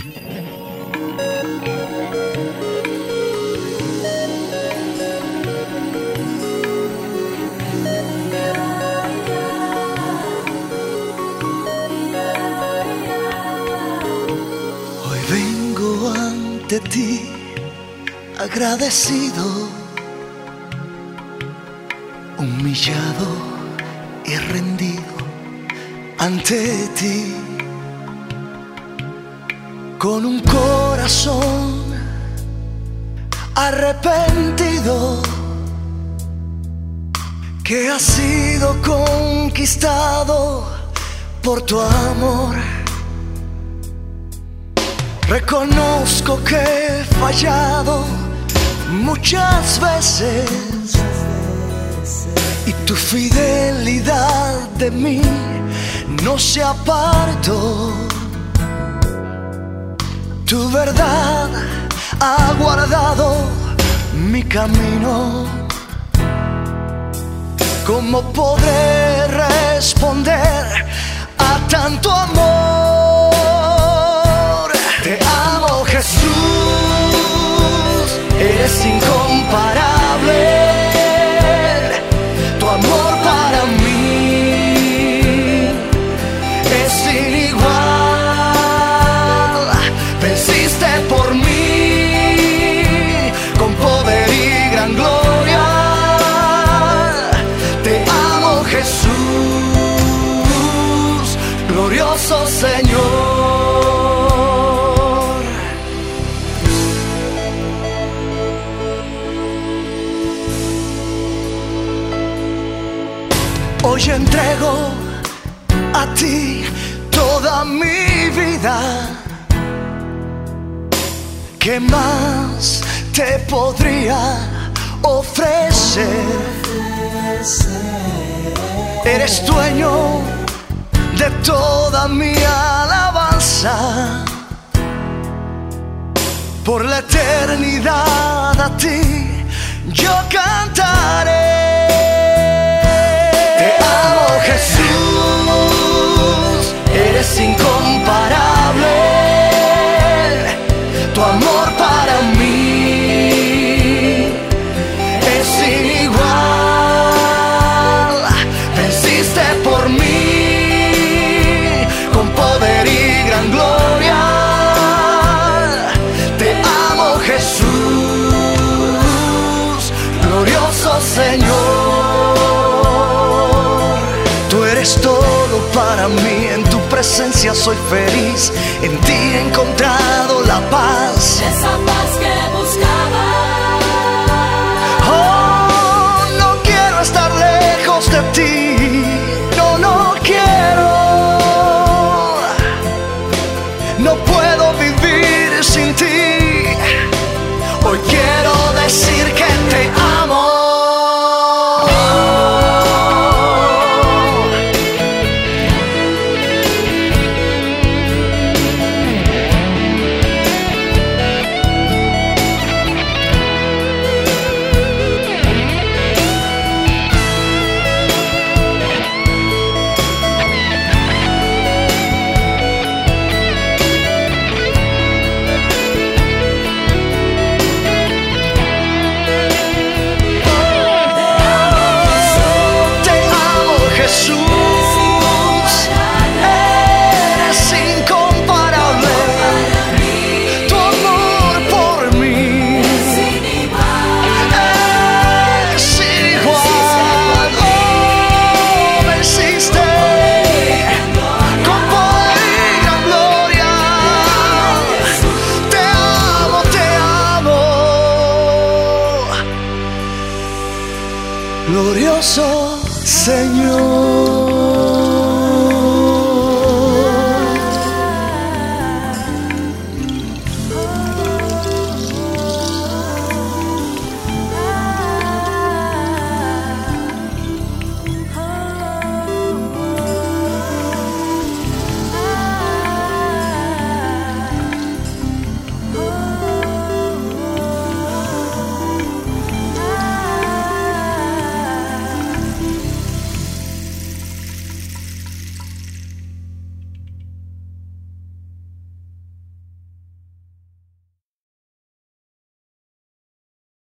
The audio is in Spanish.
Hoy vengo ante ti agradecido, humillado y rendido ante ti, con un corazón arrepentido que ha sido conquistado por tu amor. Reconozco que he fallado muchas veces y tu fidelidad de mí no se apartó. Tu verdad ha guardado mi camino. ¿Cómo podré responder a tanto amor? Te amo, Jesús, eres incomparable. Tu amor para mí es sin igual. Venciste por mí con poder y gran gloria. Te amo, Jesús, glorioso Señor. Hoy entrego a ti toda mi vida. ¿Qué más te podría ofrecer? Eres dueño de toda mi alabanza. Por la eternidad a ti yo cantaré. Jesús, eres incomparable. Tu amor para mí es sin igual. Venciste por mí con poder y gran gloria. Te amo, Jesús, glorioso Señor. Eres todo para mí, en tu presencia soy feliz. En ti he encontrado la paz, esa paz que buscaba. Oh, no quiero estar lejos de ti. No, no quiero. No puedo vivir sin ti. Hoy quiero decir que te amo. Glorioso Señor.